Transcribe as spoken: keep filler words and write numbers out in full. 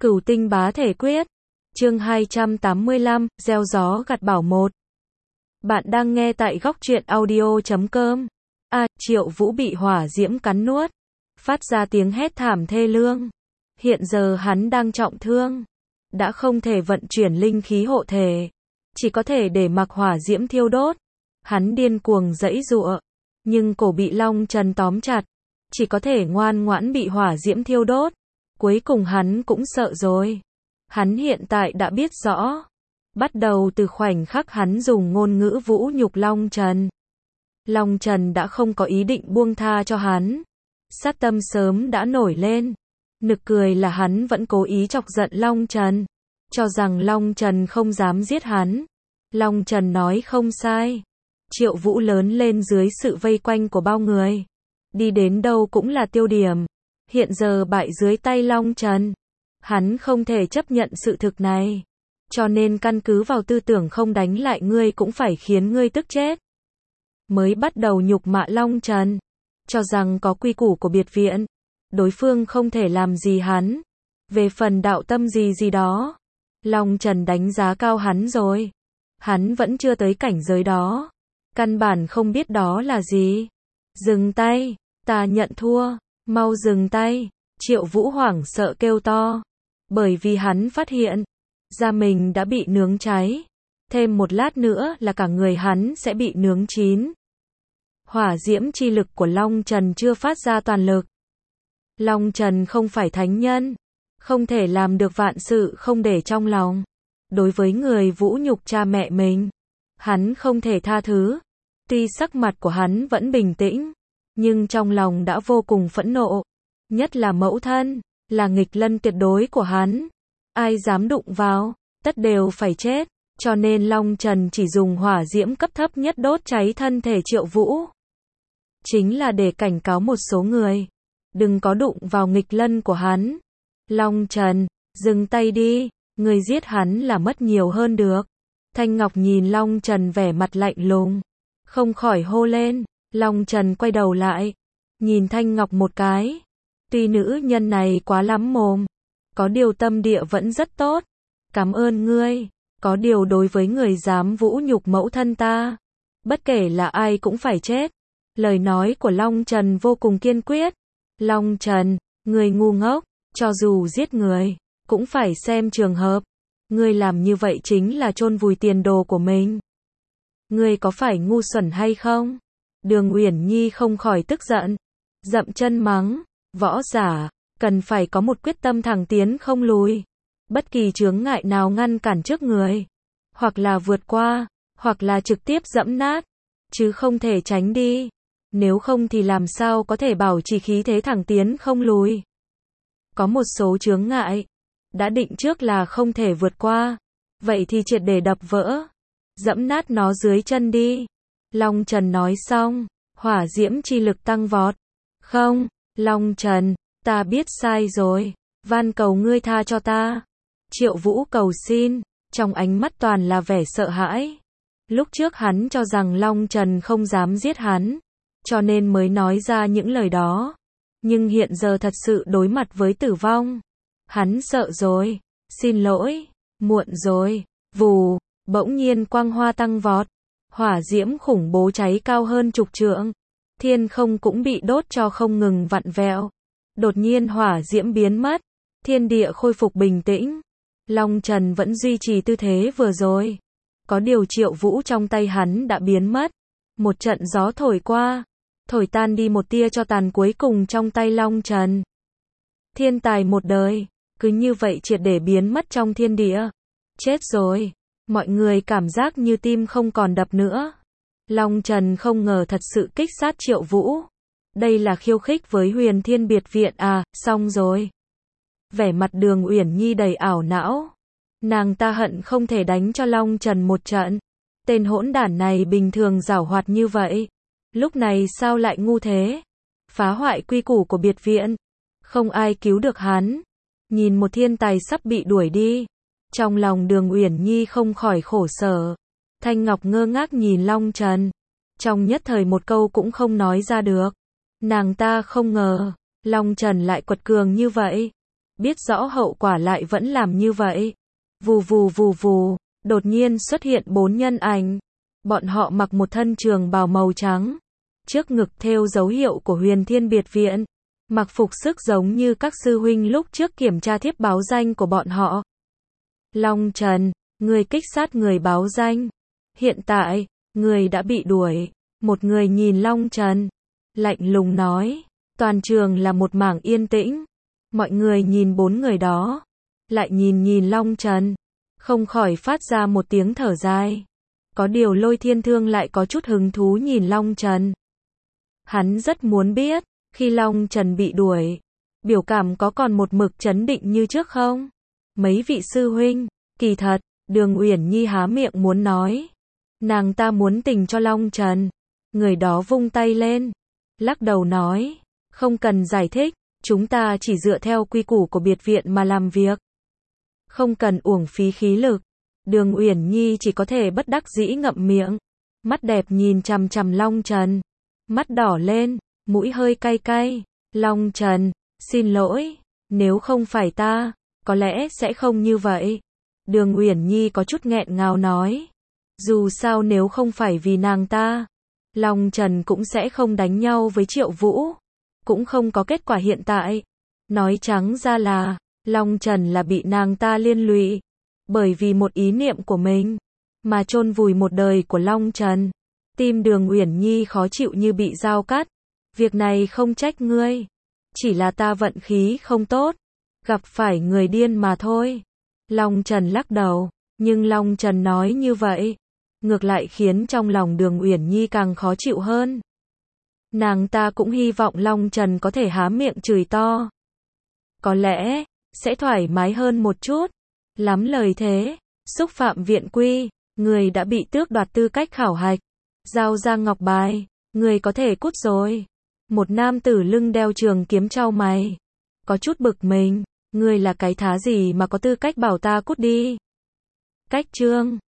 Cửu tinh bá thể quyết. Chương hai trăm tám mươi lăm, gieo gió gặt bão một. Bạn đang nghe tại góc truyện audio chấm com. A, Triệu Vũ bị hỏa diễm cắn nuốt, phát ra tiếng hét thảm thê lương. Hiện giờ hắn đang trọng thương, đã không thể vận chuyển linh khí hộ thể, chỉ có thể để mặc hỏa diễm thiêu đốt. Hắn điên cuồng giãy giụa, nhưng cổ bị Long Trần tóm chặt, chỉ có thể ngoan ngoãn bị hỏa diễm thiêu đốt. Cuối cùng hắn cũng sợ rồi. Hắn hiện tại đã biết rõ. Bắt đầu từ khoảnh khắc hắn dùng ngôn ngữ vũ nhục Long Trần, Long Trần đã không có ý định buông tha cho hắn. Sát tâm sớm đã nổi lên. Nực cười là hắn vẫn cố ý chọc giận Long Trần, cho rằng Long Trần không dám giết hắn. Long Trần nói không sai. Triệu Vũ lớn lên dưới sự vây quanh của bao người, đi đến đâu cũng là tiêu điểm. Hiện giờ bại dưới tay Long Trần, hắn không thể chấp nhận sự thực này, cho nên căn cứ vào tư tưởng không đánh lại ngươi cũng phải khiến ngươi tức chết. Mới bắt đầu nhục mạ Long Trần, cho rằng có quy củ của biệt viện, đối phương không thể làm gì hắn. Về phần đạo tâm gì gì đó, Long Trần đánh giá cao hắn rồi. Hắn vẫn chưa tới cảnh giới đó, căn bản không biết đó là gì. Dừng tay, ta nhận thua, mau dừng tay. Triệu Vũ hoảng sợ kêu to, bởi vì hắn phát hiện da mình đã bị nướng cháy, thêm một lát nữa là cả người hắn sẽ bị nướng chín. Hỏa diễm chi lực của Long Trần chưa phát ra toàn lực. Long Trần không phải thánh nhân, không thể làm được vạn sự không để trong lòng. Đối với người vũ nhục cha mẹ mình, hắn không thể tha thứ. Tuy sắc mặt của hắn vẫn bình tĩnh, nhưng trong lòng đã vô cùng phẫn nộ. Nhất là mẫu thân, là nghịch lân tuyệt đối của hắn. Ai dám đụng vào, tất đều phải chết. Cho nên Long Trần chỉ dùng hỏa diễm cấp thấp nhất đốt cháy thân thể Triệu Vũ. Chính là để cảnh cáo một số người, đừng có đụng vào nghịch lân của hắn. Long Trần, dừng tay đi, người giết hắn là mất nhiều hơn được. Thanh Ngọc nhìn Long Trần vẻ mặt lạnh lùng, không khỏi hô lên. Long Trần quay đầu lại, nhìn Thanh Ngọc một cái. Tuy nữ nhân này quá lắm mồm, có điều tâm địa vẫn rất tốt. Cảm ơn ngươi, có điều đối với người dám vũ nhục mẫu thân ta, bất kể là ai cũng phải chết. Lời nói của Long Trần vô cùng kiên quyết. Long Trần, người ngu ngốc, cho dù giết người, cũng phải xem trường hợp. Ngươi làm như vậy chính là chôn vùi tiền đồ của mình. Ngươi có phải ngu xuẩn hay không? Đường Uyển Nhi không khỏi tức giận, dậm chân mắng. Võ giả, cần phải có một quyết tâm thẳng tiến không lùi. Bất kỳ chướng ngại nào ngăn cản trước người, hoặc là vượt qua, hoặc là trực tiếp dẫm nát, chứ không thể tránh đi. Nếu không thì làm sao có thể bảo trì khí thế thẳng tiến không lùi. Có một số chướng ngại, đã định trước là không thể vượt qua, vậy thì triệt để đập vỡ, dẫm nát nó dưới chân đi. Long Trần nói xong, hỏa diễm chi lực tăng vọt. Không, Long Trần, ta biết sai rồi, van cầu ngươi tha cho ta. Triệu Vũ cầu xin, trong ánh mắt toàn là vẻ sợ hãi. Lúc trước hắn cho rằng Long Trần không dám giết hắn, cho nên mới nói ra những lời đó. Nhưng hiện giờ thật sự đối mặt với tử vong, hắn sợ rồi. Xin lỗi, muộn rồi. Vù, bỗng nhiên quang hoa tăng vọt, hỏa diễm khủng bố cháy cao hơn chục trượng. Thiên không cũng bị đốt cho không ngừng vặn vẹo. Đột nhiên hỏa diễm biến mất, thiên địa khôi phục bình tĩnh. Long Trần vẫn duy trì tư thế vừa rồi. Có điều Triệu Vũ trong tay hắn đã biến mất. Một trận gió thổi qua, thổi tan đi một tia cho tàn cuối cùng trong tay Long Trần. Thiên tài một đời, cứ như vậy triệt để biến mất trong thiên địa. Chết rồi. Mọi người cảm giác như tim không còn đập nữa. Long Trần không ngờ thật sự kích sát Triệu Vũ. Đây là khiêu khích với Huyền Thiên biệt viện à, xong rồi. Vẻ mặt Đường Uyển Nhi đầy ảo não. Nàng ta hận không thể đánh cho Long Trần một trận. Tên hỗn đản này bình thường giảo hoạt như vậy, lúc này sao lại ngu thế? Phá hoại quy củ của biệt viện, không ai cứu được hắn. Nhìn một thiên tài sắp bị đuổi đi, trong lòng Đường Uyển Nhi không khỏi khổ sở. Thanh Ngọc ngơ ngác nhìn Long Trần, trong nhất thời một câu cũng không nói ra được. Nàng ta không ngờ Long Trần lại quật cường như vậy. biết rõ hậu quả lại vẫn làm như vậy. Vù vù vù vù, đột nhiên xuất hiện bốn nhân ảnh. Bọn họ mặc một thân trường bào màu trắng, trước ngực thêu dấu hiệu của Huyền Thiên Biệt Viện, mặc phục sức giống như các sư huynh lúc trước kiểm tra thiếp báo danh của bọn họ. Long Trần, người kích sát người báo danh. Hiện tại, người đã bị đuổi. Một người nhìn Long Trần, lạnh lùng nói. Toàn trường là một mảng yên tĩnh. Mọi người nhìn bốn người đó, lại nhìn nhìn Long Trần, không khỏi phát ra một tiếng thở dài. Có điều Lôi Thiên Thương lại có chút hứng thú nhìn Long Trần. Hắn rất muốn biết, khi Long Trần bị đuổi, biểu cảm có còn một mực trấn định như trước không? Mấy vị sư huynh, kỳ thật, Đường Uyển Nhi há miệng muốn nói. Nàng ta muốn tình cho Long Trần. Người đó vung tay lên, lắc đầu nói, không cần giải thích, chúng ta chỉ dựa theo quy củ của biệt viện mà làm việc. Không cần uổng phí khí lực. Đường Uyển Nhi chỉ có thể bất đắc dĩ ngậm miệng, mắt đẹp nhìn chằm chằm Long Trần, mắt đỏ lên, mũi hơi cay cay. Long Trần, xin lỗi, nếu không phải ta, có lẽ sẽ không như vậy. Đường Uyển Nhi có chút nghẹn ngào nói, dù sao nếu không phải vì nàng ta, Long Trần cũng sẽ không đánh nhau với Triệu Vũ, cũng không có kết quả hiện tại. Nói trắng ra là, Long Trần là bị nàng ta liên lụy, bởi vì một ý niệm của mình, mà chôn vùi một đời của Long Trần. Tim Đường Uyển Nhi khó chịu như bị dao cắt. Việc này không trách ngươi, chỉ là ta vận khí không tốt, gặp phải người điên mà thôi. Long Trần lắc đầu, nhưng Long Trần nói như vậy, ngược lại khiến trong lòng Đường Uyển Nhi càng khó chịu hơn. Nàng ta cũng hy vọng Long Trần có thể há miệng chửi to. Có lẽ, sẽ thoải mái hơn một chút. Lắm lời thế, xúc phạm viện quy, người đã bị tước đoạt tư cách khảo hạch. Giao ra ngọc bài, người có thể cút rồi. Một nam tử lưng đeo trường kiếm chau mày, có chút bực mình, người là cái thá gì mà có tư cách bảo ta cút đi. Cách chương